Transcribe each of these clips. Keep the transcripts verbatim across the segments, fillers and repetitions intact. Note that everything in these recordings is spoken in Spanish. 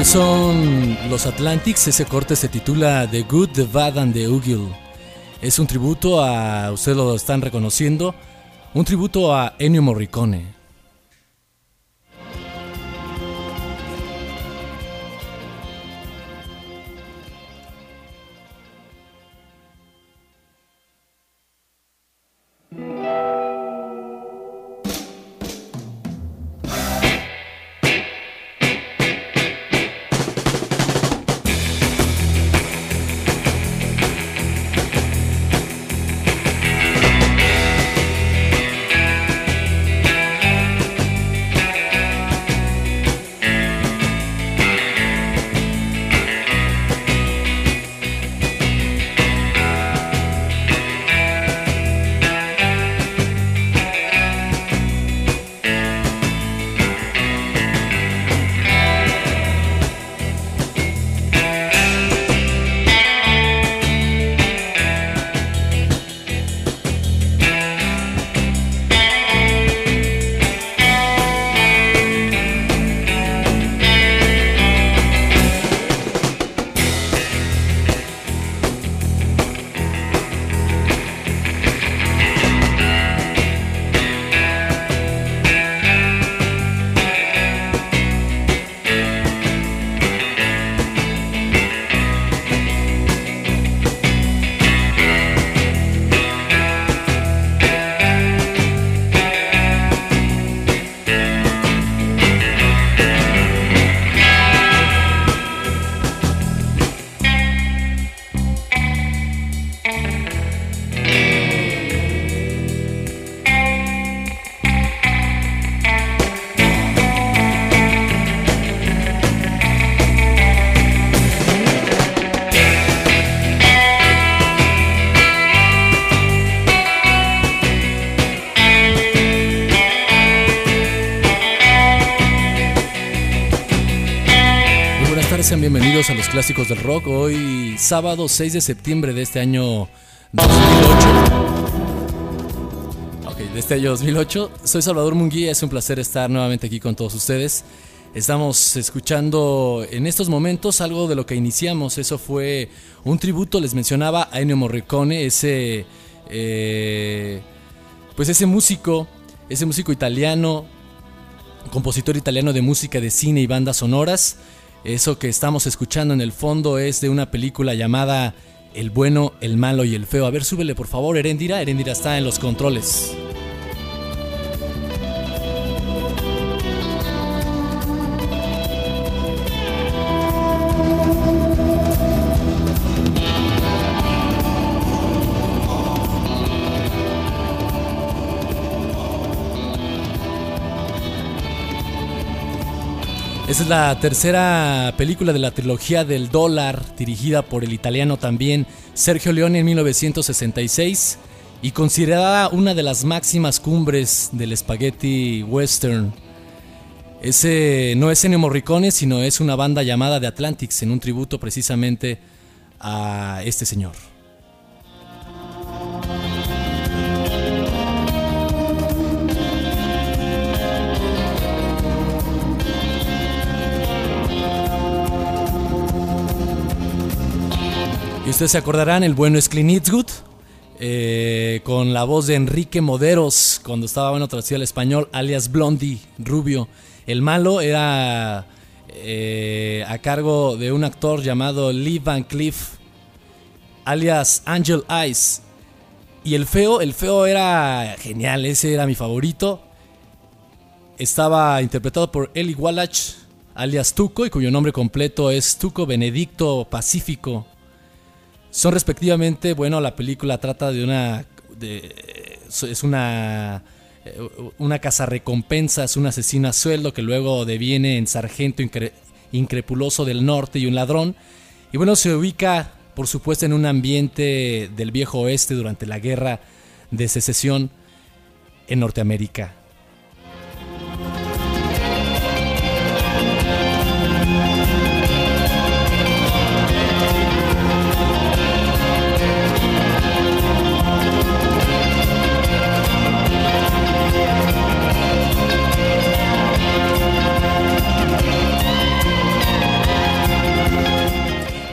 Ellos son los Atlantics, ese corte se titula The Good, The Bad and The Ugly. Es un tributo a, ustedes lo están reconociendo, un tributo a Ennio Morricone. Sean bienvenidos a los clásicos del rock. Hoy sábado seis de septiembre de este año dos mil ocho. Ok, de este año dos mil ocho. Soy Salvador Munguía, es un placer estar nuevamente aquí con todos ustedes. Estamos escuchando en estos momentos algo de lo que iniciamos. Eso fue un tributo, les mencionaba, a Ennio Morricone, ese eh, pues ese músico, ese músico italiano, compositor italiano de música de cine y bandas sonoras. Eso que estamos escuchando en el fondo es de una película llamada El bueno, el malo y el feo. A ver, súbele por favor, Erendira. Erendira está en los controles. Esa es la tercera película de la trilogía del dólar, dirigida por el italiano también Sergio Leone en mil novecientos sesenta y seis y considerada una de las máximas cumbres del spaghetti western. Ese no es Ennio Morricone, sino es una banda llamada The Atlantics, en un tributo precisamente a este señor. Y ustedes se acordarán, el bueno es Clint Eastwood, eh, con la voz de Enrique Moderos, cuando estaba bueno traducido al español, alias Blondie, rubio. El malo era eh, a cargo de un actor llamado Lee Van Cleef, alias Angel Eyes. Y el feo, el feo era genial, ese era mi favorito. Estaba interpretado por Eli Wallach, alias Tuco, y cuyo nombre completo es Tuco Benedicto Pacífico. Son respectivamente, bueno, la película trata de una, de, es una, una cazarrecompensas, un asesino a sueldo que luego deviene en sargento incre, increpuloso del norte y un ladrón. Y bueno, se ubica, por supuesto, en un ambiente del viejo oeste durante la guerra de secesión en Norteamérica.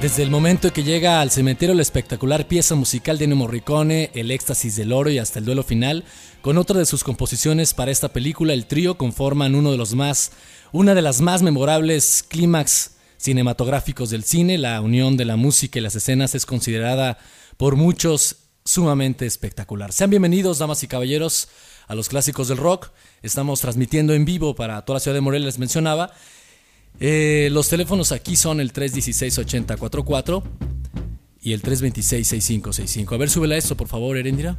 Desde el momento que llega al cementerio la espectacular pieza musical de Ennio Morricone, El éxtasis del oro y hasta el duelo final, con otra de sus composiciones para esta película, el trío conforman uno de los más, una de las más memorables clímax cinematográficos del cine. La unión de la música y las escenas es considerada por muchos sumamente espectacular. Sean bienvenidos, damas y caballeros, a los clásicos del rock. Estamos transmitiendo en vivo para toda la ciudad de Morelia, les mencionaba. Eh, los teléfonos aquí son el tres uno seis, ocho cero cuatro cuatro y el tres dos seis, seis cinco seis cinco. A ver, súbela eso, por favor, Erendira.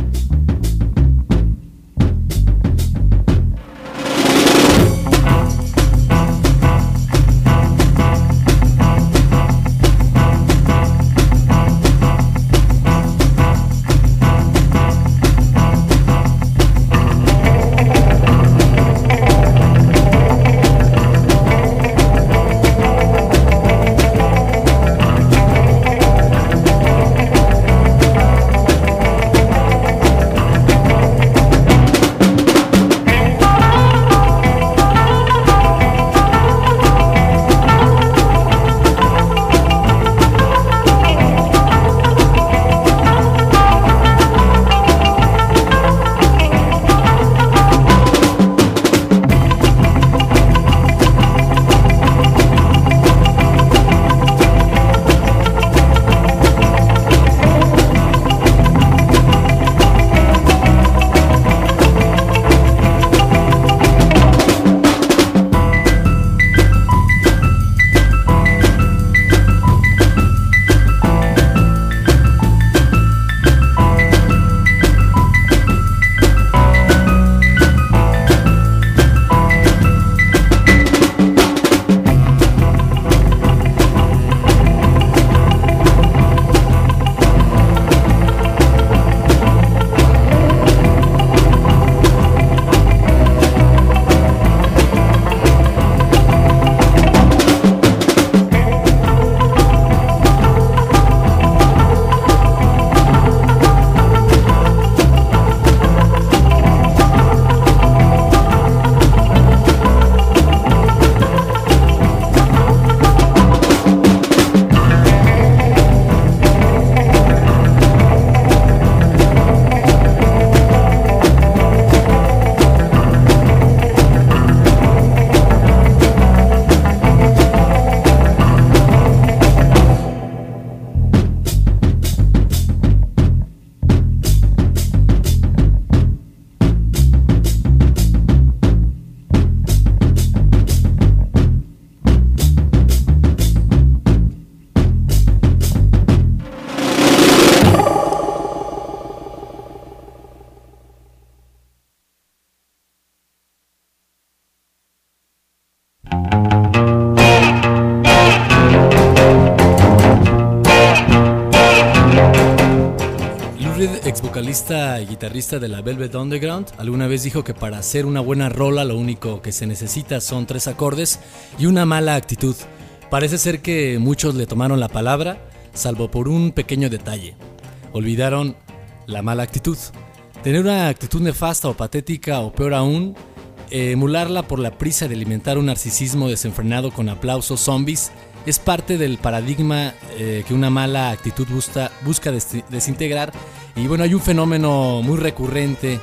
Ex vocalista y guitarrista de la Velvet Underground, alguna vez dijo que para hacer una buena rola lo único que se necesita son tres acordes y una mala actitud. Parece ser que muchos le tomaron la palabra, salvo por un pequeño detalle. Olvidaron la mala actitud. Tener una actitud nefasta o patética, o peor aún, emularla por la prisa de alimentar un narcisismo desenfrenado con aplausos zombies, es parte del paradigma eh, que una mala actitud busca, busca des- desintegrar. Y bueno, hay un fenómeno muy recurrente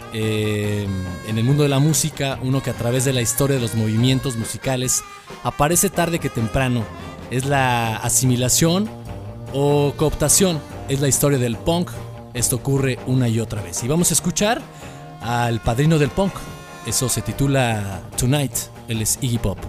eh, en el mundo de la música, uno que a través de la historia de los movimientos musicales aparece tarde que temprano. Es la asimilación o cooptación, es la historia del punk. Esto ocurre una y otra vez. Y vamos a escuchar al padrino del punk. Eso se titula Tonight. Él es Iggy Pop.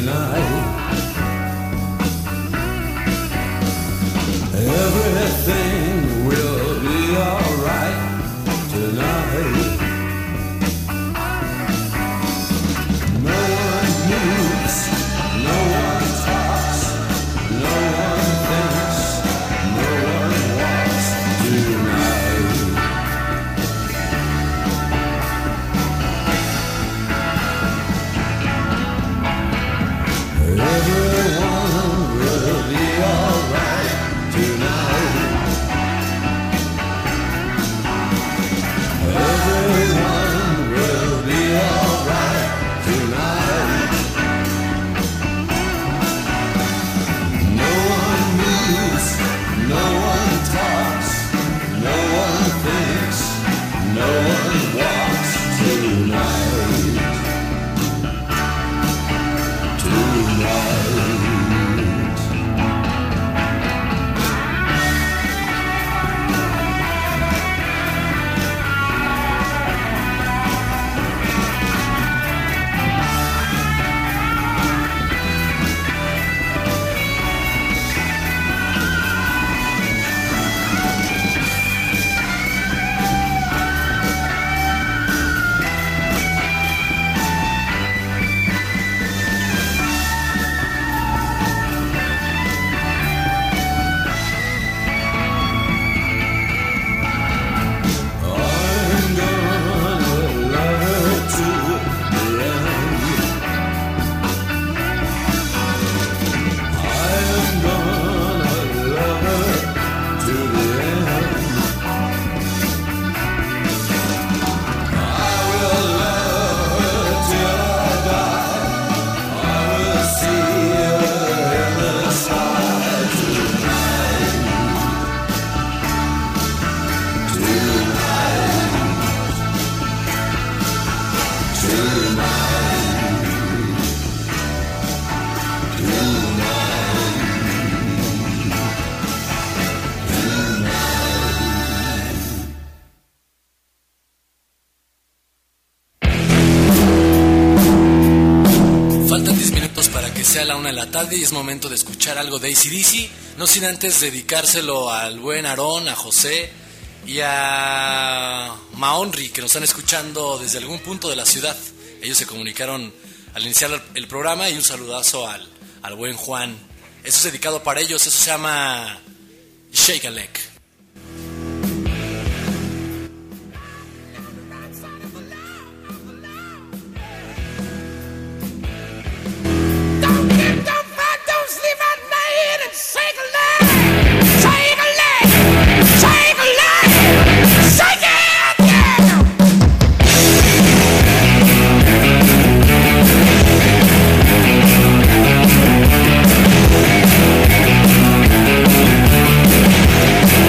tonight. Everything will be alright tonight. No one moves, no one talks, no one thinks, no one walks tonight. Everyone will be alright tonight. Everyone will be alright tonight. No one moves, no one talks, no one thinks, no one walks tonight. Tonight. Sea la una de la tarde y es momento de escuchar algo de A C D C, no sin antes dedicárselo al buen Aarón, a José y a Maonri, que nos están escuchando desde algún punto de la ciudad. Ellos se comunicaron al iniciar el programa, y un saludazo al, al buen Juan. Eso es dedicado para ellos, eso se llama Shake a Leg. Shake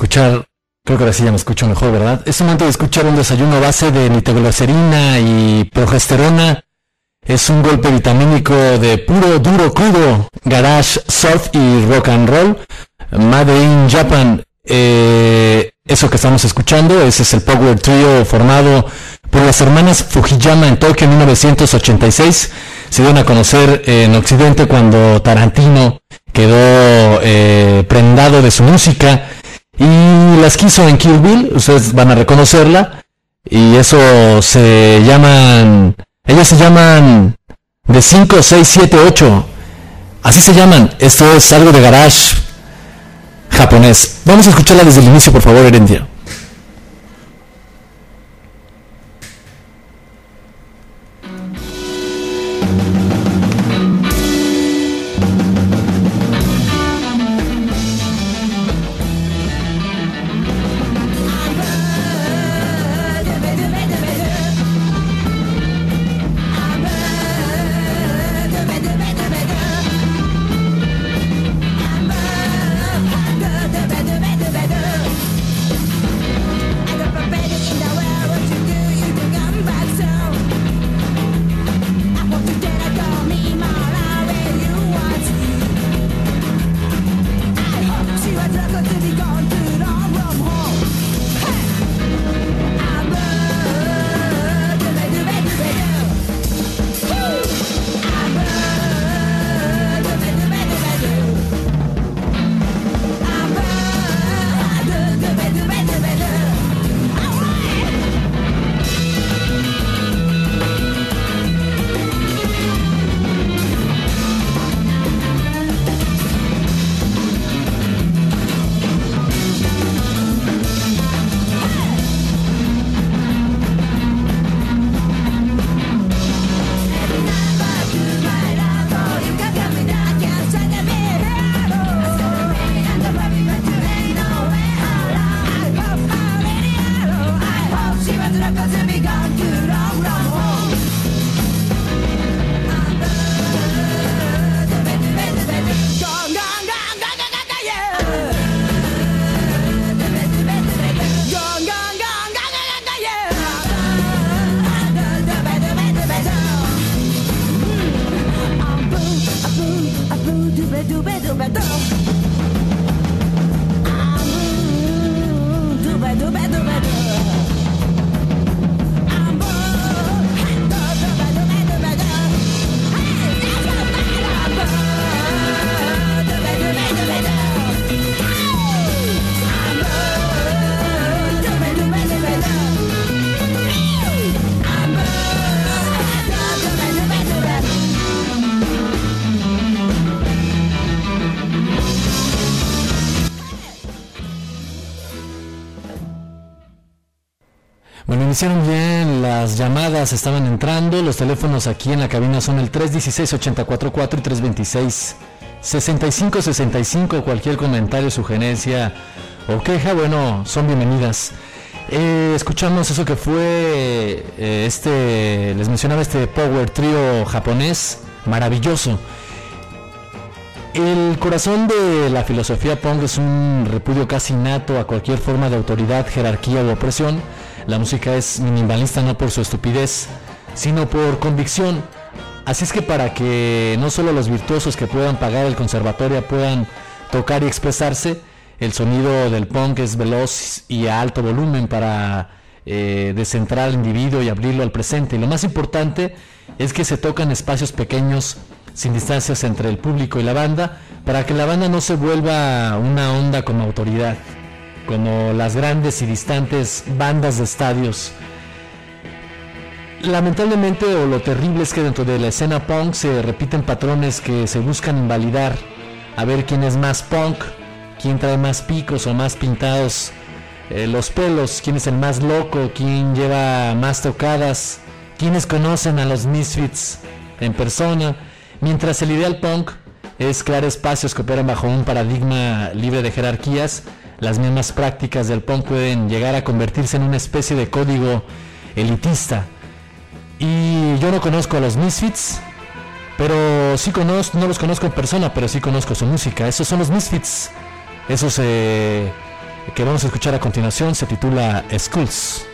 escuchar, creo que ahora sí ya me escucho mejor, ¿verdad? Es momento de escuchar un desayuno a base de nitroglicerina y progesterona. Es un golpe vitamínico de puro, duro, crudo, garage, surf y rock and roll. Made in Japan. Eh, eso que estamos escuchando, ese es el Power Trio formado por las hermanas Fujiyama en Tokio en mil novecientos ochenta y seis. Se dieron a conocer en Occidente cuando Tarantino quedó eh, prendado de su música y las quiso en Kill Bill. Ustedes van a reconocerla. Y eso se llaman... Ellas se llaman de cinco, seis, siete, ocho. Así se llaman. Esto es algo de garage japonés. Vamos a escucharla desde el inicio, por favor, Herendia. Bueno, iniciaron bien, las llamadas estaban entrando, los teléfonos aquí en la cabina son el tres uno seis, ocho cuatro cuatro y tres dos seis, seis cinco seis cinco. Cualquier comentario, sugerencia o queja, bueno, son bienvenidas. Eh, escuchamos eso que fue eh, este, les mencionaba este Power Trio japonés, maravilloso. El corazón de la filosofía punk es un repudio casi innato a cualquier forma de autoridad, jerarquía u opresión. La música es minimalista no por su estupidez, sino por convicción. Así es que para que no solo los virtuosos que puedan pagar el conservatorio puedan tocar y expresarse, el sonido del punk es veloz y a alto volumen para eh, descentrar al individuo y abrirlo al presente. Y lo más importante es que se tocan espacios pequeños, sin distancias entre el público y la banda, para que la banda no se vuelva una onda como autoridad, como las grandes y distantes bandas de estadios. Lamentablemente, o lo terrible es que dentro de la escena punk se repiten patrones que se buscan invalidar, a ver quién es más punk, quién trae más picos o más pintados eh, los pelos, quién es el más loco, quién lleva más tocadas, quiénes conocen a los Misfits en persona, mientras el ideal punk es crear espacios que operan bajo un paradigma libre de jerarquías. Las mismas prácticas del punk pueden llegar a convertirse en una especie de código elitista. Y yo no conozco a los Misfits, pero sí conozco, no los conozco en persona, pero sí conozco su música. Esos son los Misfits, esos eh, que vamos a escuchar a continuación se titula Skulls.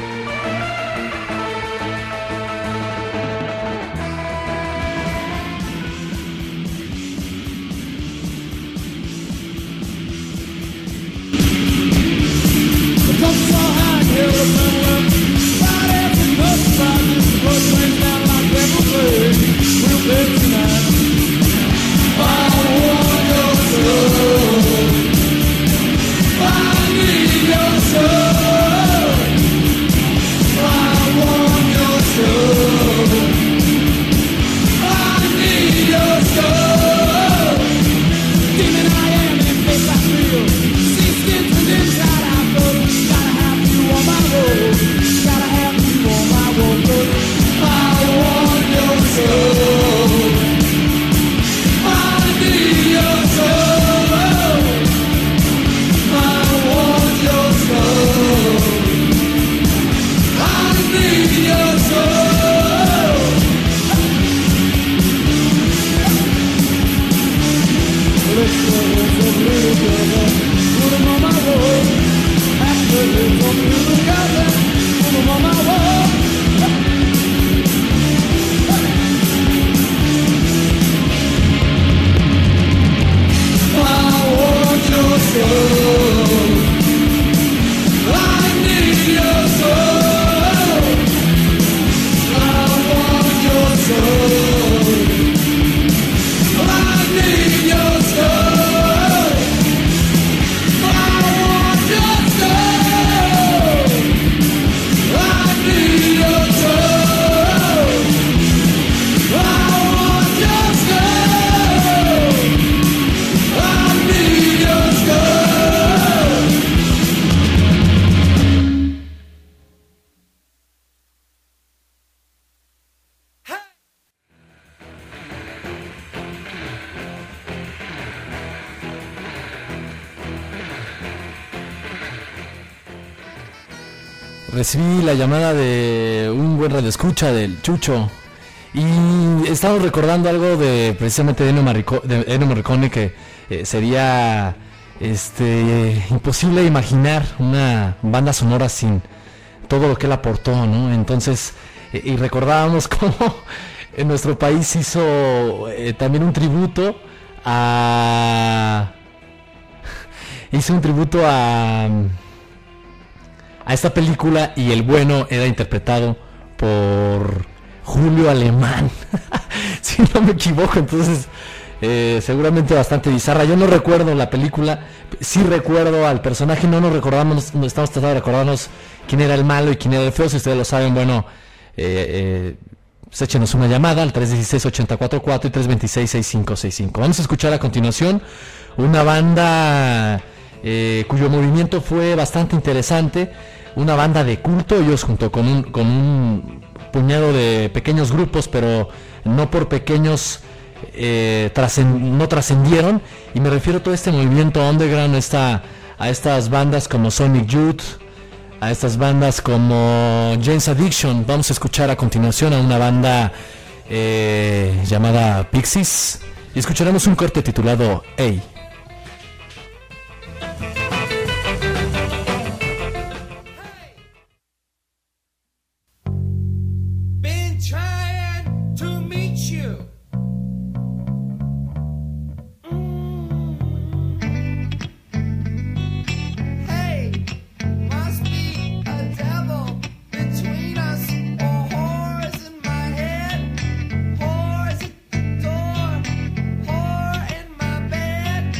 Recibí la llamada de un buen radioescucha del Chucho y estamos recordando algo de precisamente de Ennio Morrico- de Ennio Morricone que eh, sería este imposible imaginar una banda sonora sin todo lo que él aportó, ¿no? Entonces, eh, y recordábamos cómo en nuestro país hizo eh, también un tributo a hizo un tributo a a esta película y el bueno era interpretado por Julio Alemán. Si no me equivoco, entonces eh, seguramente bastante bizarra. Yo no recuerdo la película, sí recuerdo al personaje, no nos recordamos, no estamos tratando de recordarnos quién era el malo y quién era el feo. Si ustedes lo saben, bueno, eh, eh, pues échenos una llamada al tres uno seis, ocho cuatro cuatro y tres dos seis, seis cinco seis cinco. Vamos a escuchar a continuación una banda eh, cuyo movimiento fue bastante interesante. Una banda de culto, ellos junto con un, con un puñado de pequeños grupos, pero no por pequeños eh, trascend, no trascendieron, y me refiero a todo este movimiento underground, esta, a estas bandas como Sonic Youth, a estas bandas como Jane's Addiction. Vamos a escuchar a continuación a una banda eh, llamada Pixies, y escucharemos un corte titulado Hey. Whores at the door, whore in my bed.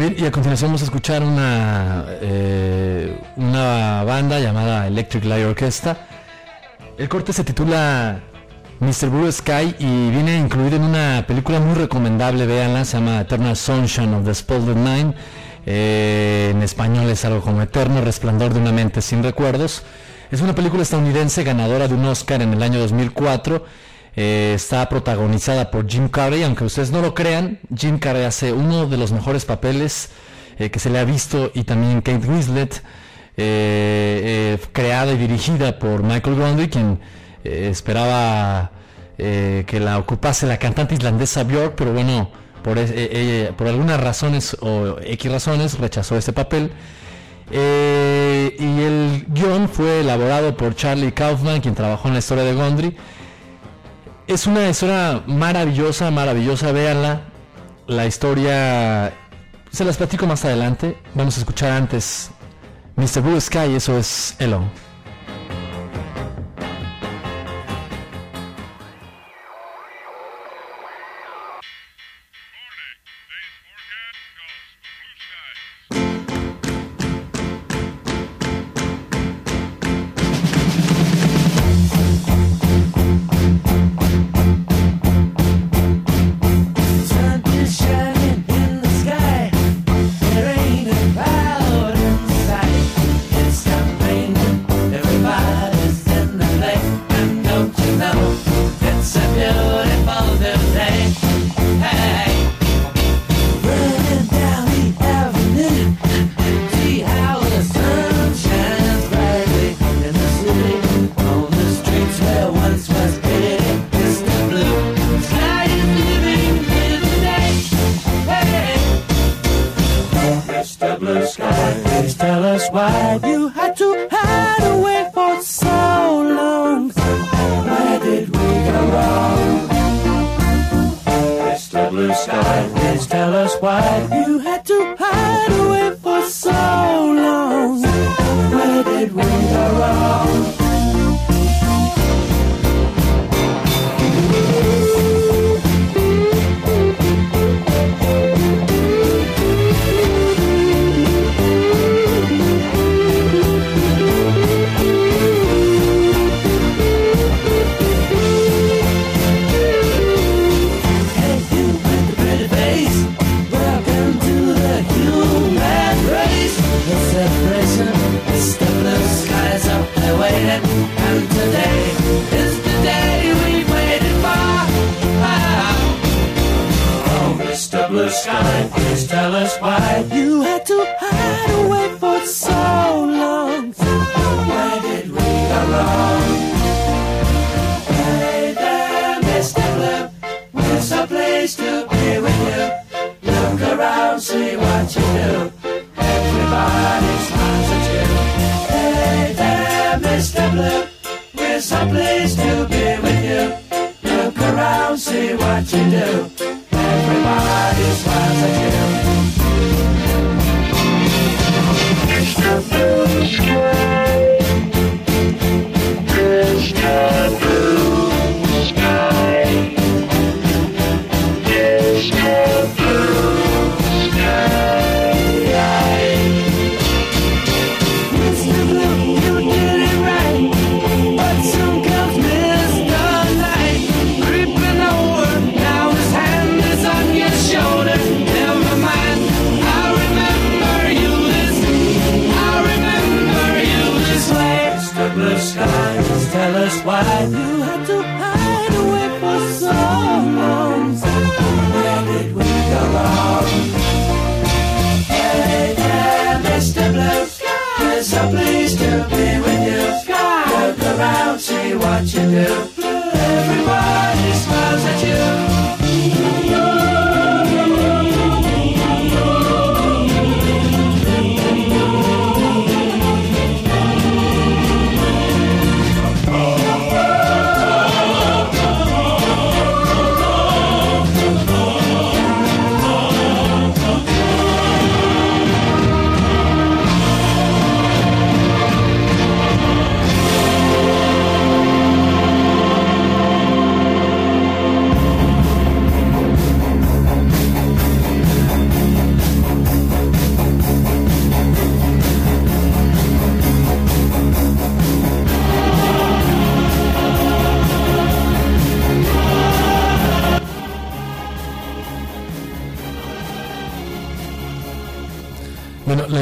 Bien, y a continuación vamos a escuchar una, eh, una banda llamada Electric Light Orchestra. El corte se titula mister Blue Sky y viene incluido en una película muy recomendable, véanla, se llama Eternal Sunshine of the Spotless Mind. Eh, en español es algo como Eterno Resplandor de una mente sin recuerdos. Es una película estadounidense ganadora de un Oscar en el año dos mil cuatro. Eh, está protagonizada por Jim Carrey, aunque ustedes no lo crean. Jim Carrey hace uno de los mejores papeles eh, que se le ha visto, y también Kate Winslet, eh, eh, creada y dirigida por Michael Gondry, quien eh, esperaba eh, que la ocupase la cantante islandesa Björk, pero bueno, por, eh, eh, por algunas razones o X razones rechazó este papel. Eh, y el guión fue elaborado por Charlie Kaufman, quien trabajó en la historia de Gondry. Es una historia maravillosa, maravillosa, véanla. La historia se las platico más adelante. Vamos a escuchar antes mister Blue Sky, eso es Elo.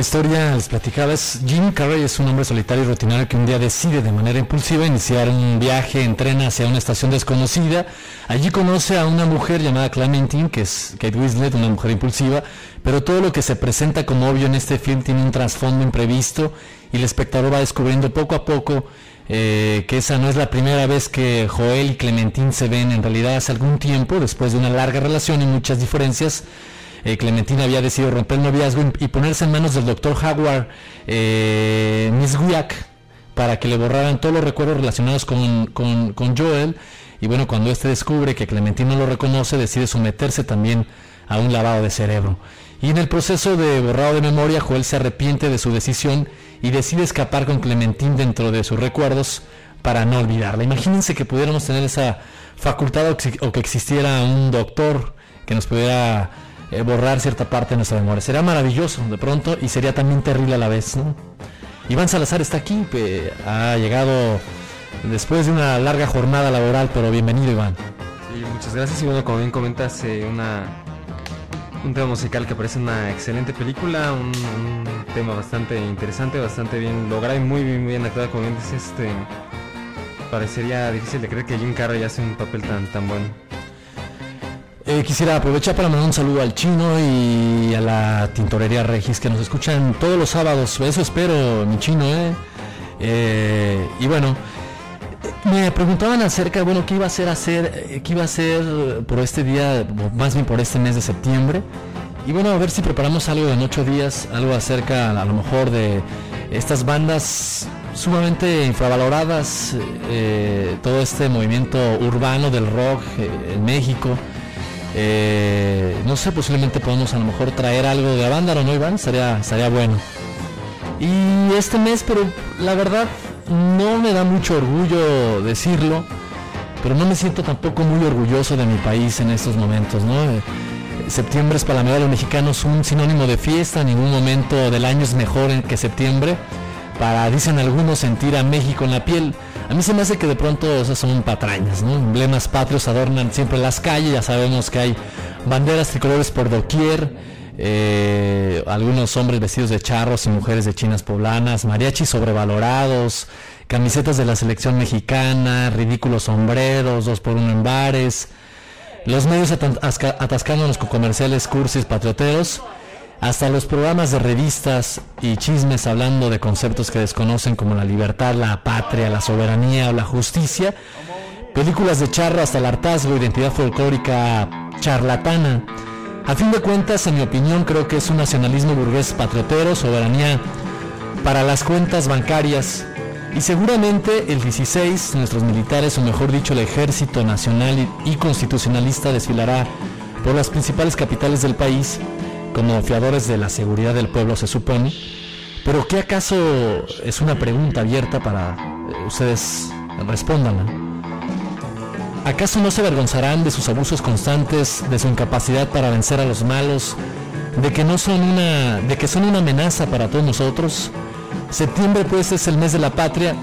historia, les platicaba, es Jim Carrey es un hombre solitario y rutinario que un día decide de manera impulsiva iniciar un viaje en tren hacia una estación desconocida. Allí conoce a una mujer llamada Clementine, que es Kate Winslet, una mujer impulsiva, pero todo lo que se presenta como obvio en este film tiene un trasfondo imprevisto y el espectador va descubriendo poco a poco eh, que esa no es la primera vez que Joel y Clementine se ven. En realidad hace algún tiempo, después de una larga relación y muchas diferencias, Eh, Clementine había decidido romper el noviazgo y ponerse en manos del doctor Howard eh, Niswiak para que le borraran todos los recuerdos relacionados con, con, con Joel. Y bueno, cuando este descubre que Clementine no lo reconoce, decide someterse también a un lavado de cerebro. Y en el proceso de borrado de memoria, Joel se arrepiente de su decisión y decide escapar con Clementine dentro de sus recuerdos para no olvidarla. Imagínense que pudiéramos tener esa facultad o que existiera un doctor que nos pudiera Eh, borrar cierta parte de nuestra memoria. Sería maravilloso de pronto y sería también terrible a la vez, ¿no? Iván Salazar está aquí, eh, ha llegado después de una larga jornada laboral, pero bienvenido, Iván. Sí, muchas gracias. Y bueno, como bien comentas, eh, una un tema musical que parece una excelente película, un, un tema bastante interesante, bastante bien logrado y muy bien, muy bien actuado, como bien dices. Este, parecería difícil de creer que Jim Carrey hace un papel tan, tan bueno. Eh, quisiera aprovechar para mandar un saludo al Chino y a la Tintorería Regis, que nos escuchan todos los sábados. Eso espero, mi Chino, ¿eh? Eh, y bueno, me preguntaban acerca, bueno, qué iba a hacer, hacer, qué iba a hacer por este día, más bien por este mes de septiembre. Y bueno, a ver si preparamos algo en ocho días, algo acerca a lo mejor de estas bandas sumamente infravaloradas, eh, todo este movimiento urbano del rock eh, en México. Eh, no sé, posiblemente podemos a lo mejor traer algo de Avándaro, ¿no, Iván? Estaría, estaría bueno. Y este mes, pero la verdad no me da mucho orgullo decirlo, pero no me siento tampoco muy orgulloso de mi país en estos momentos, ¿no? Eh, septiembre es para la mayoría de los mexicanos un sinónimo de fiesta, ningún momento del año es mejor que septiembre, para, dicen algunos, sentir a México en la piel. A mí se me hace que de pronto esas son patrañas, ¿no? Emblemas patrios adornan siempre las calles, ya sabemos que hay banderas tricolores por doquier, eh, algunos hombres vestidos de charros y mujeres de chinas poblanas, mariachis sobrevalorados, camisetas de la selección mexicana, ridículos sombreros, dos por uno en bares, los medios atascándonos con comerciales cursis patrioteros, hasta los programas de revistas y chismes hablando de conceptos que desconocen como la libertad, la patria, la soberanía o la justicia, películas de charro hasta el hartazgo, identidad folclórica charlatana. A fin de cuentas, en mi opinión, creo que es un nacionalismo burgués patriotero, soberanía para las cuentas bancarias. Y seguramente el dieciséis, nuestros militares, o mejor dicho, el Ejército Nacional y Constitucionalista desfilará por las principales capitales del país como fiadores de la seguridad del pueblo, se supone. Pero ¿qué acaso es una pregunta abierta para eh, ustedes respóndanla? ¿Acaso no se avergonzarán de sus abusos constantes, de su incapacidad para vencer a los malos, de que no son una, de que son una amenaza para todos nosotros? Septiembre, pues, es el mes de la patria,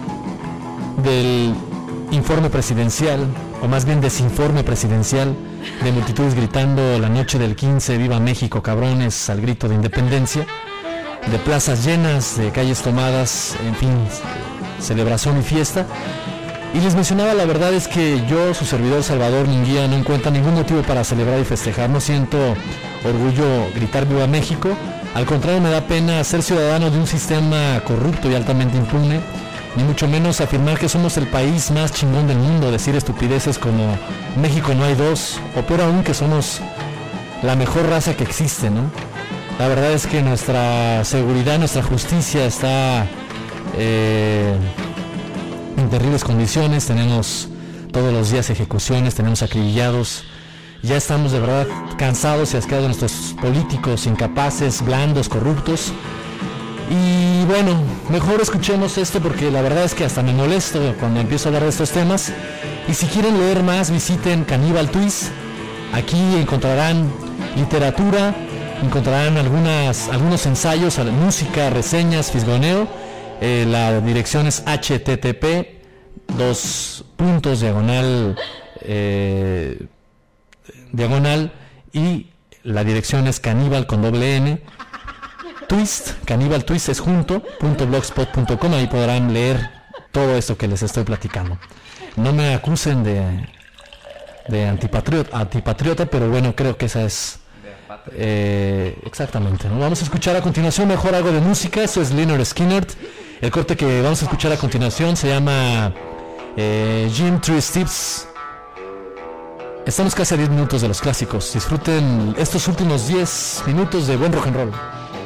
del informe presidencial, o más bien desinforme presidencial, de multitudes gritando la noche del quince, viva México, cabrones, al grito de independencia, de plazas llenas, de calles tomadas, en fin, celebración y fiesta. Y les mencionaba, la verdad es que yo, su servidor Salvador Munguía, no encuentra ningún motivo para celebrar y festejar. No siento orgullo gritar viva México, al contrario, me da pena ser ciudadano de un sistema corrupto y altamente impune, ni mucho menos afirmar que somos el país más chingón del mundo, decir estupideces como México no hay dos, o peor aún que somos la mejor raza que existe, ¿no? La verdad es que nuestra seguridad, nuestra justicia está eh, en terribles condiciones, tenemos todos los días ejecuciones, tenemos acribillados, ya estamos de verdad cansados y asqueados de nuestros políticos incapaces, blandos, corruptos. Y bueno, mejor escuchemos esto porque la verdad es que hasta me molesto cuando empiezo a hablar de estos temas. Y si quieren leer más, visiten Caníbal Twist. Aquí encontrarán literatura, encontrarán algunas, algunos ensayos, música, reseñas, fisgoneo. Eh, la dirección es H T T P dos puntos diagonal eh, diagonal y la dirección es Caníbal con doble N Twist, Cannibal Twist es junto, punto blogspot punto com, ahí podrán leer todo esto que les estoy platicando. No me acusen de, de antipatriota, antipatriota, pero bueno, creo que esa es... Eh, exactamente, ¿no? Vamos a escuchar a continuación mejor algo de música. Esto es Lynyrd Skynyrd. El corte que vamos a escuchar a continuación se llama eh, Jim Tree Steps. Estamos casi a diez minutos de los clásicos. Disfruten estos últimos diez minutos de buen rock and roll.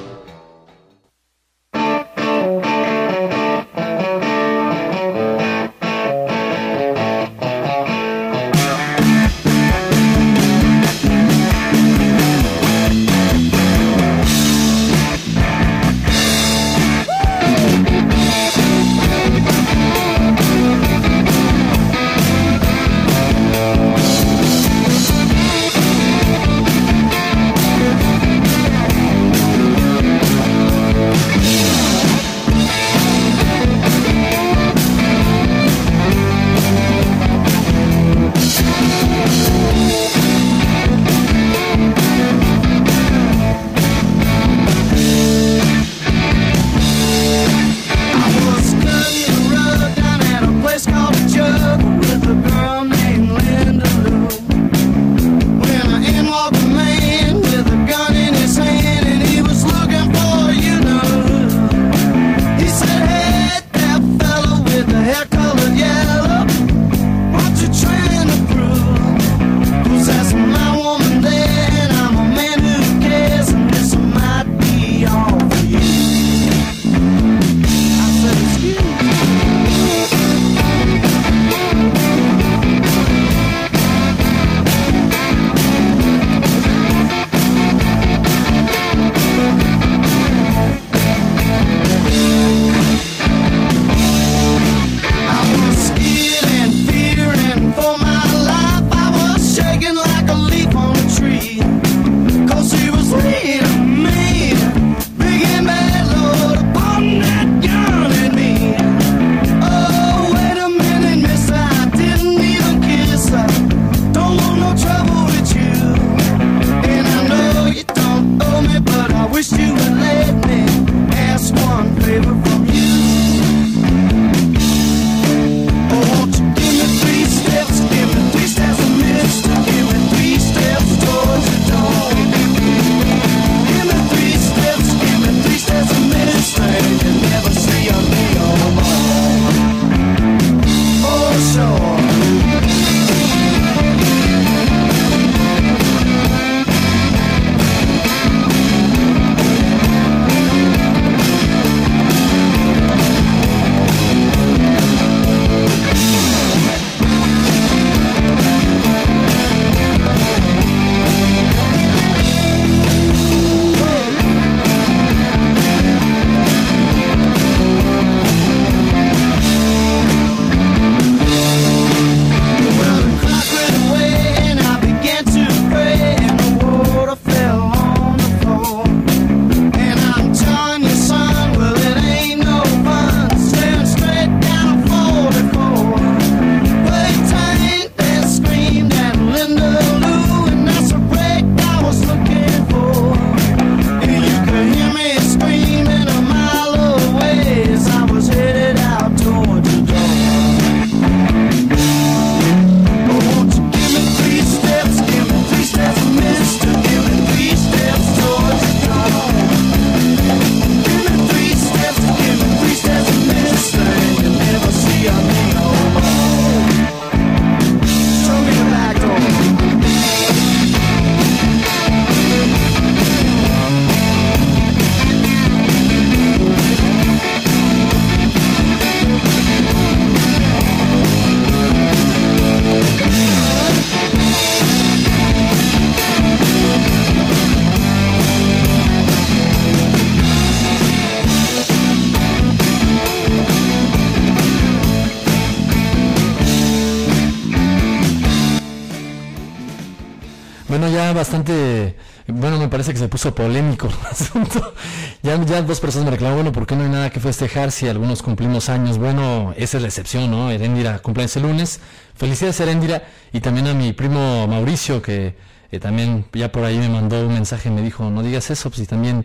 Bueno, ya bastante, bueno, me parece que se puso polémico el asunto. Ya, ya dos personas me reclamaron, bueno, ¿por qué no hay nada que festejar si algunos cumplimos años? Bueno, esa es la excepción, ¿no? Heréndira cumpleaños el lunes. Felicidades, Heréndira. Y también a mi primo Mauricio, que eh, también ya por ahí me mandó un mensaje, me dijo, no digas eso, pues si también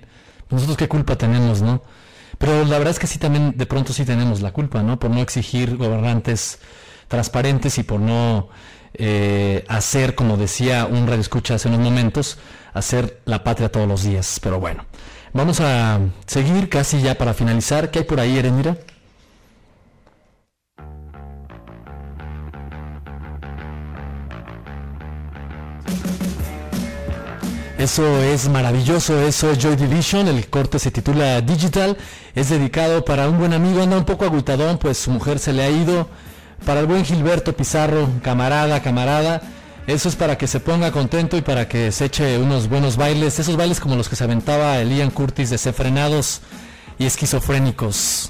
nosotros qué culpa tenemos, ¿no? Pero la verdad es que sí, también de pronto sí tenemos la culpa, ¿no? Por no exigir gobernantes transparentes y por no eh, hacer, como decía un radioescucha hace unos momentos, hacer la patria todos los días. Pero bueno, vamos a seguir casi ya para finalizar. ¿Qué hay por ahí, Erendira? Eso es maravilloso, eso es Joy Division, el corte se titula Digital, es dedicado para un buen amigo, anda un poco agüitadón, pues su mujer se le ha ido, para el buen Gilberto Pizarro, camarada, camarada, eso es para que se ponga contento y para que se eche unos buenos bailes, esos bailes como los que se aventaba el Ian Curtis, desenfrenados y esquizofrénicos.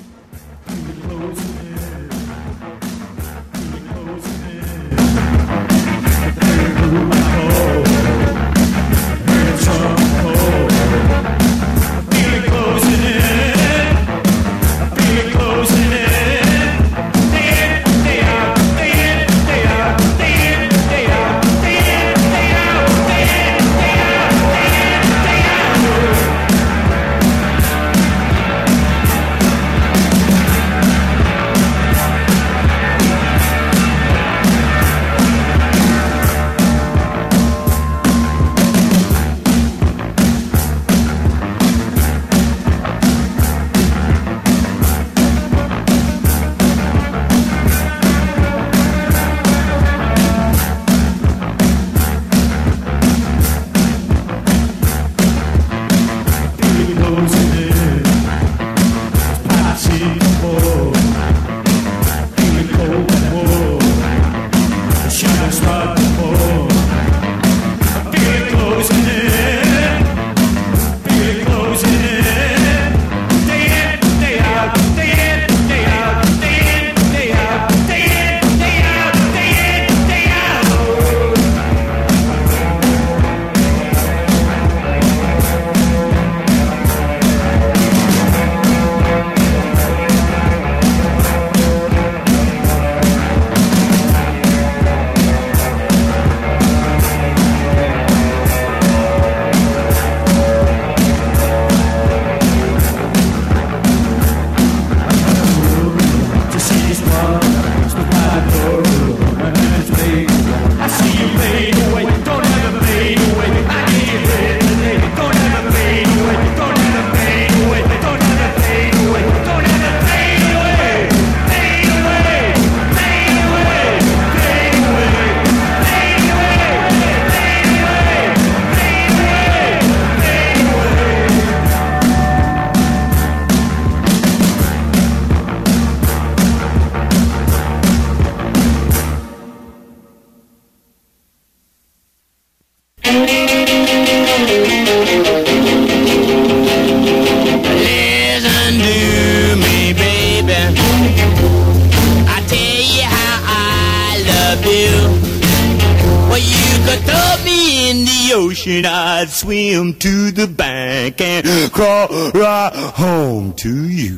I'd swim to the bank and crawl right home to you.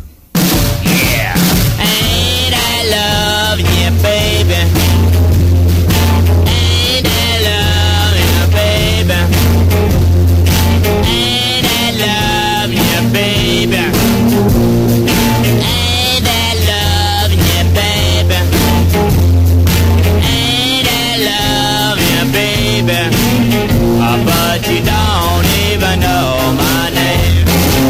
Yeah. And I love you, baby. And I love you, baby. And I love you, baby. And I love you, baby. And I love you, baby. But you don't even know my name.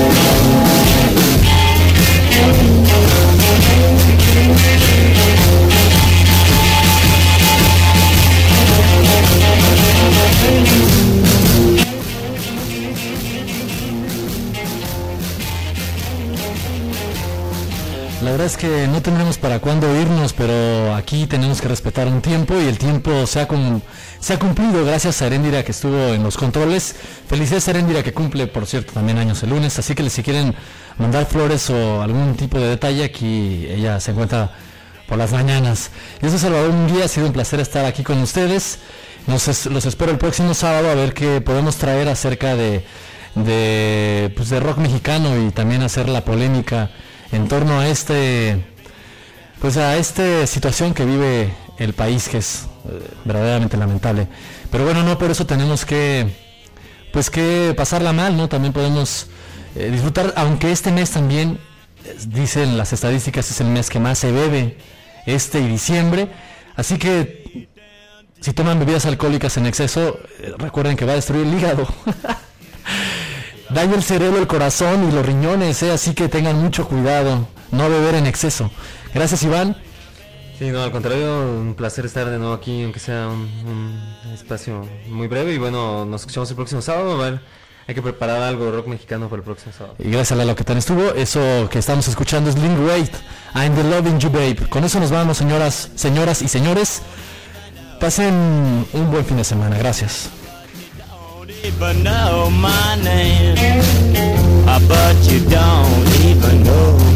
La verdad es que no tendremos para cuándo irnos, pero aquí tenemos que respetar un tiempo y el tiempo se ha, cum- se ha cumplido gracias a Erendira que estuvo en los controles. Felicidades a Erendira que cumple, por cierto, también años el lunes, así que si quieren mandar flores o algún tipo de detalle, aquí ella se encuentra por las mañanas. Yo soy Salvador Munguía, ha sido un placer estar aquí con ustedes. Nos es- los espero el próximo sábado a ver qué podemos traer acerca de, de, pues de rock mexicano y también hacer la polémica en torno a este, pues a esta situación que vive el país, que es eh, verdaderamente lamentable. Pero bueno, no por eso tenemos que, pues que pasarla mal, ¿no? También podemos eh, disfrutar, aunque este mes también, eh, dicen las estadísticas, es el mes que más se bebe, este y diciembre, así que si toman bebidas alcohólicas en exceso, eh, recuerden que va a destruir el hígado. Daña el cerebro, el corazón y los riñones, eh, así que tengan mucho cuidado, no beber en exceso. Gracias, Iván. Sí, no, al contrario, un placer estar de nuevo aquí, aunque sea un, un espacio muy breve. Y bueno, nos escuchamos el próximo sábado. A ver, hay que preparar algo rock mexicano para el próximo sábado. Y gracias a Lalo que tan estuvo. Eso que estamos escuchando es Link Wait, I'm the Loving You Babe. Con eso nos vamos, señoras, señoras y señores. Pasen un buen fin de semana. Gracias. Even know my name, but you don't even know